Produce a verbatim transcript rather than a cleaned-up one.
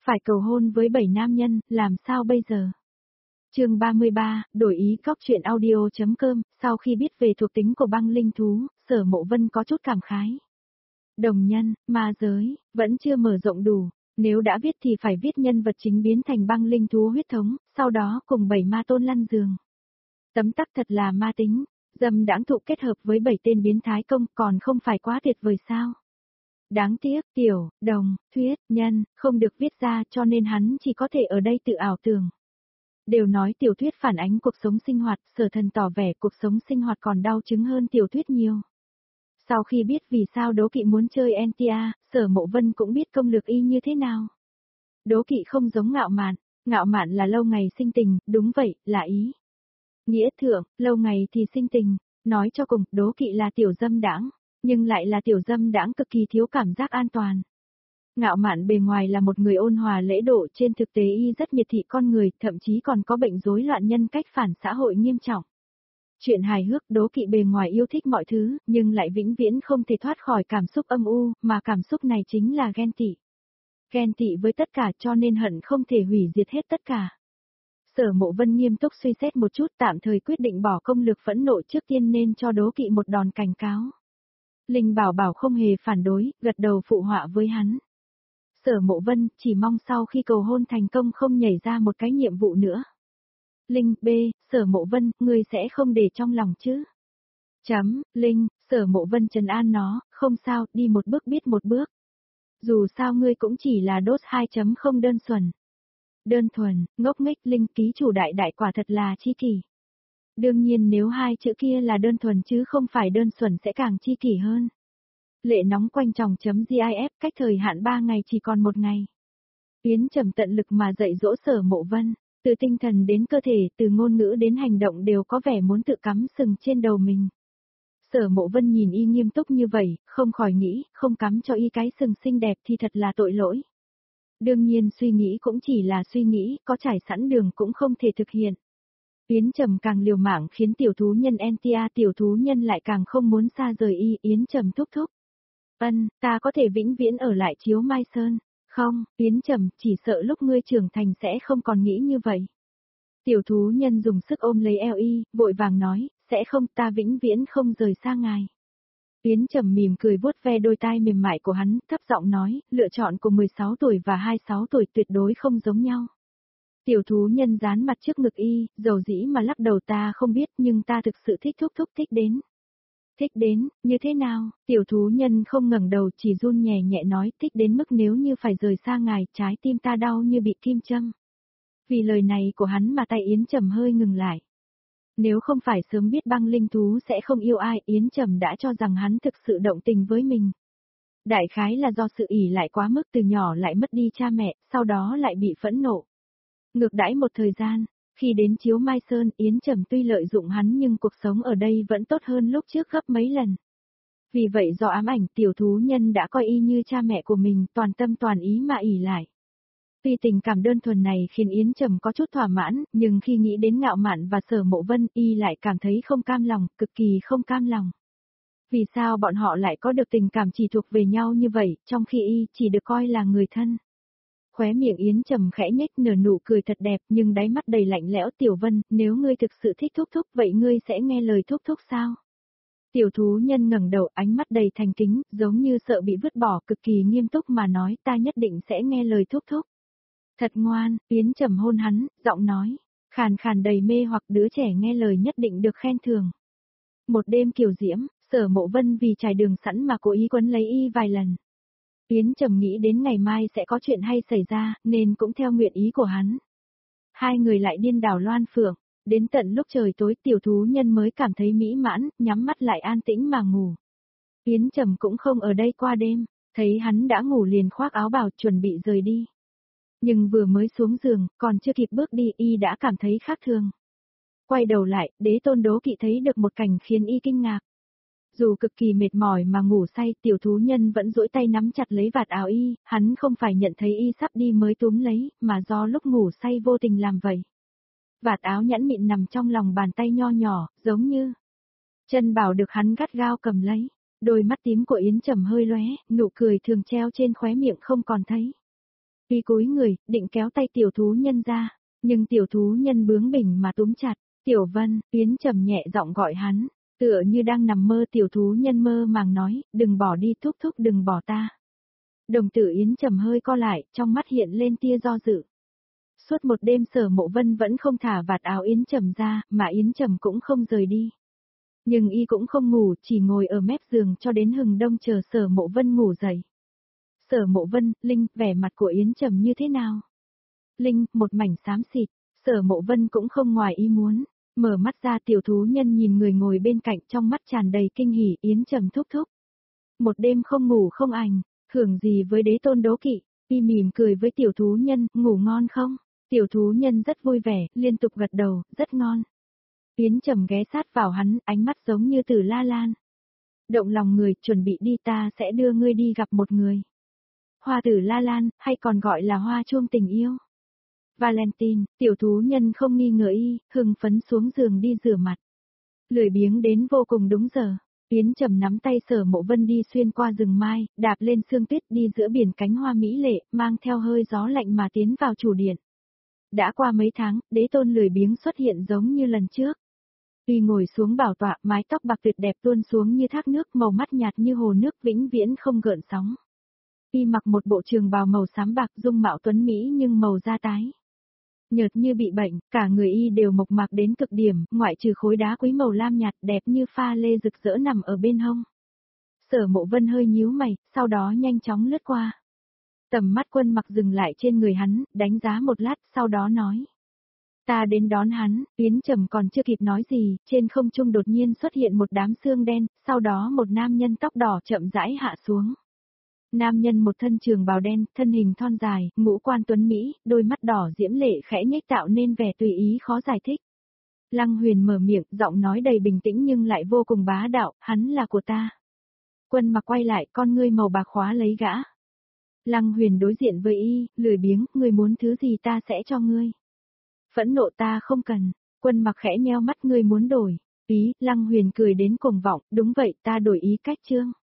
Phải cầu hôn với bảy nam nhân, làm sao bây giờ? Chương ba mươi ba, đổi ý góc truyện audio.com, sau khi biết về thuộc tính của băng linh thú, Sở Mộ Vân có chút cảm khái. Đồng nhân, ma giới, vẫn chưa mở rộng đủ, nếu đã viết thì phải viết nhân vật chính biến thành băng linh thú huyết thống, sau đó cùng bảy ma tôn lăn giường. Tấm tắc thật là ma tính, dâm đãng thụ kết hợp với bảy tên biến thái công còn không phải quá tuyệt vời sao? Đáng tiếc, tiểu, đồng, thuyết, nhân, không được viết ra cho nên hắn chỉ có thể ở đây tự ảo tưởng. Đều nói tiểu thuyết phản ánh cuộc sống sinh hoạt, Sở Thần tỏ vẻ cuộc sống sinh hoạt còn đau chứng hơn tiểu thuyết nhiều. Sau khi biết vì sao Đố Kỵ muốn chơi en tê a, Sở Mộ Vân cũng biết công lược y như thế nào. Đố Kỵ không giống Ngạo Mạn, Ngạo Mạn là lâu ngày sinh tình, đúng vậy, là ý. Nghĩa thượng, lâu ngày thì sinh tình, nói cho cùng, Đố Kỵ là tiểu dâm đãng, nhưng lại là tiểu dâm đãng cực kỳ thiếu cảm giác an toàn. Ngạo Mạn bề ngoài là một người ôn hòa lễ độ, trên thực tế y rất miệt thị con người, thậm chí còn có bệnh rối loạn nhân cách phản xã hội nghiêm trọng. Chuyện hài hước, Đố Kỵ bề ngoài yêu thích mọi thứ, nhưng lại vĩnh viễn không thể thoát khỏi cảm xúc âm u, mà cảm xúc này chính là ghen tị. Ghen tị với tất cả cho nên hận không thể hủy diệt hết tất cả. Sở Mộ Vân nghiêm túc suy xét một chút, tạm thời quyết định bỏ công lực phẫn nộ, trước tiên nên cho Đố Kỵ một đòn cảnh cáo. Linh Bảo Bảo không hề phản đối, gật đầu phụ họa với hắn. Sở Mộ Vân chỉ mong sau khi cầu hôn thành công không nhảy ra một cái nhiệm vụ nữa. Linh, B, Sở Mộ Vân, ngươi sẽ không để trong lòng chứ? Chấm, Linh, Sở Mộ Vân trấn an nó, không sao, đi một bước biết một bước. Dù sao ngươi cũng chỉ là đốt hai chấm không đơn thuần. Đơn thuần, ngốc nghếch, Linh, ký chủ đại đại quả thật là chi kỷ. Đương nhiên nếu hai chữ kia là đơn thuần chứ không phải đơn thuần sẽ càng chi kỷ hơn. Lệ nóng quanh tròng chấm gif, cách thời hạn ba ngày chỉ còn một ngày. Yến Trầm tận lực mà dạy dỗ Sở Mộ Vân, từ tinh thần đến cơ thể, từ ngôn ngữ đến hành động đều có vẻ muốn tự cắm sừng trên đầu mình. Sở Mộ Vân nhìn y nghiêm túc như vậy, không khỏi nghĩ, không cắm cho y cái sừng xinh đẹp thì thật là tội lỗi. Đương nhiên suy nghĩ cũng chỉ là suy nghĩ, có trải sẵn đường cũng không thể thực hiện. Yến Trầm càng liều mạng khiến tiểu thú nhân en tê a tiểu thú nhân lại càng không muốn xa rời y, Yến Trầm thúc thúc. Ân, ta có thể vĩnh viễn ở lại Chiếu Mai Sơn. Không, Yến Trầm, chỉ sợ lúc ngươi trưởng thành sẽ không còn nghĩ như vậy. Tiểu thú nhân dùng sức ôm lấy eo y, vội vàng nói, sẽ không, ta vĩnh viễn không rời xa ngài. Yến Trầm mỉm cười vuốt ve đôi tai mềm mại của hắn, thấp giọng nói, lựa chọn của mười sáu tuổi và hai mươi sáu tuổi tuyệt đối không giống nhau. Tiểu thú nhân dán mặt trước ngực y, dầu dĩ mà lắc đầu, ta không biết nhưng ta thực sự thích thúc thúc thích đến. Thích đến, như thế nào? Tiểu thú nhân không ngẩng đầu, chỉ run nhẹ nhẹ nói, thích đến mức nếu như phải rời xa ngài, trái tim ta đau như bị kim châm. Vì lời này của hắn mà tay Yến Trầm hơi ngừng lại. Nếu không phải sớm biết băng linh thú sẽ không yêu ai, Yến Trầm đã cho rằng hắn thực sự động tình với mình. Đại khái là do sự ỷ lại quá mức, từ nhỏ lại mất đi cha mẹ, sau đó lại bị phẫn nộ. Ngược đãi một thời gian, khi đến Chiếu Mai Sơn, Yến Trầm tuy lợi dụng hắn nhưng cuộc sống ở đây vẫn tốt hơn lúc trước gấp mấy lần. Vì vậy do ám ảnh, tiểu thú nhân đã coi y như cha mẹ của mình, toàn tâm toàn ý mà ỷ lại. Tuy tình cảm đơn thuần này khiến Yến Trầm có chút thỏa mãn, nhưng khi nghĩ đến Ngạo Mạn và Sở Mộ Vân, y lại cảm thấy không cam lòng, cực kỳ không cam lòng. Vì sao bọn họ lại có được tình cảm chỉ thuộc về nhau như vậy, trong khi y chỉ được coi là người thân? Khóe miệng Yến Trầm khẽ nhếch nở nụ cười thật đẹp, nhưng đáy mắt đầy lạnh lẽo. Tiểu Vân, nếu ngươi thực sự thích thúc thúc, vậy ngươi sẽ nghe lời thúc thúc sao? Tiểu thú nhân ngẩng đầu, ánh mắt đầy thành kính, giống như sợ bị vứt bỏ, cực kỳ nghiêm túc mà nói, ta nhất định sẽ nghe lời thúc thúc. Thật ngoan, Yến Trầm hôn hắn, giọng nói, khàn khàn đầy mê hoặc, đứa trẻ nghe lời nhất định được khen thưởng. Một đêm kiều diễm, Sở Mộ Vân vì trải đường sẵn mà cố ý quấn lấy y vài lần. Yến Trầm nghĩ đến ngày mai sẽ có chuyện hay xảy ra, nên cũng theo nguyện ý của hắn. Hai người lại điên đảo loan phượng, đến tận lúc trời tối tiểu thú nhân mới cảm thấy mỹ mãn, nhắm mắt lại an tĩnh mà ngủ. Yến Trầm cũng không ở đây qua đêm, thấy hắn đã ngủ liền khoác áo bào chuẩn bị rời đi. Nhưng vừa mới xuống giường, còn chưa kịp bước đi y đã cảm thấy khác thường. Quay đầu lại, Đế Tôn Đố Kỵ thấy được một cảnh khiến y kinh ngạc. Dù cực kỳ mệt mỏi mà ngủ say, tiểu thú nhân vẫn duỗi tay nắm chặt lấy vạt áo y, hắn không phải nhận thấy y sắp đi mới túm lấy, mà do lúc ngủ say vô tình làm vậy. Vạt áo nhẵn mịn nằm trong lòng bàn tay nho nhỏ, giống như chân bảo được hắn gắt gao cầm lấy. Đôi mắt tím của Yến Trầm hơi lóe, nụ cười thường treo trên khóe miệng không còn thấy. Y cúi người, định kéo tay tiểu thú nhân ra, nhưng tiểu thú nhân bướng bỉnh mà túm chặt. Tiểu Vân, Yến Trầm nhẹ giọng gọi hắn, tựa như đang nằm mơ. Tiểu thú nhân mơ màng nói, đừng bỏ đi thúc thúc, đừng bỏ ta. Đồng tử Yến Trầm hơi co lại, trong mắt hiện lên tia do dự. Suốt một đêm Sở Mộ Vân vẫn không thả vạt áo Yến Trầm ra, mà Yến Trầm cũng không rời đi. Nhưng y cũng không ngủ, chỉ ngồi ở mép giường cho đến hừng đông chờ Sở Mộ Vân ngủ dậy. Sở Mộ Vân, Linh, vẻ mặt của Yến Trầm như thế nào? Linh, một mảnh xám xịt. Sở Mộ Vân cũng không ngoài ý muốn. Mở mắt ra, tiểu thú nhân nhìn người ngồi bên cạnh, trong mắt tràn đầy kinh hỉ. Yến Trầm thúc thúc. Một đêm không ngủ không ảnh, hưởng gì với đế tôn đố kỵ. Y mỉm cười với tiểu thú nhân, ngủ ngon không? Tiểu thú nhân rất vui vẻ, liên tục gật đầu, rất ngon. Yến Trầm ghé sát vào hắn, ánh mắt giống như Tử La Lan. Động lòng người, chuẩn bị đi, ta sẽ đưa ngươi đi gặp một người. Hoa Tử La Lan, hay còn gọi là hoa chuông tình yêu. Valentine, tiểu thú nhân không nghi ngờ y, hưng phấn xuống giường đi rửa mặt. Lười biếng đến vô cùng đúng giờ. Yến Trầm nắm tay Sở Mộ Vân đi xuyên qua rừng mai, đạp lên sương tuyết đi giữa biển cánh hoa mỹ lệ, mang theo hơi gió lạnh mà tiến vào chủ điện. Đã qua mấy tháng, đế tôn lười biếng xuất hiện giống như lần trước. Y ngồi xuống bảo tọa, mái tóc bạc tuyệt đẹp tuôn xuống như thác nước, màu mắt nhạt như hồ nước vĩnh viễn không gợn sóng. Y mặc một bộ trường bào màu xám bạc, dung mạo tuấn mỹ nhưng màu da tái nhợt như bị bệnh, cả người y đều mộc mạc đến cực điểm, ngoại trừ khối đá quý màu lam nhạt đẹp như pha lê rực rỡ nằm ở bên hông. Sở Mộ Vân hơi nhíu mày, sau đó nhanh chóng lướt qua. Tầm mắt Quân Mặc dừng lại trên người hắn, đánh giá một lát, sau đó nói. Ta đến đón hắn. Yến Trầm còn chưa kịp nói gì, trên không trung đột nhiên xuất hiện một đám xương đen, sau đó một nam nhân tóc đỏ chậm rãi hạ xuống. Nam nhân một thân trường bào đen, thân hình thon dài, ngũ quan tuấn Mỹ, đôi mắt đỏ diễm lệ khẽ nhếch tạo nên vẻ tùy ý khó giải thích. Lăng Huyền mở miệng, giọng nói đầy bình tĩnh nhưng lại vô cùng bá đạo, hắn là của ta. Quân Mặc quay lại, con ngươi màu bạc khóa lấy gã. Lăng Huyền đối diện với y, lười biếng, ngươi muốn thứ gì ta sẽ cho ngươi. Phẫn nộ ta không cần. Quân Mặc khẽ nheo mắt, ngươi muốn đổi ý. Lăng Huyền cười đến cuồng vọng, đúng vậy, ta đổi ý cách chương.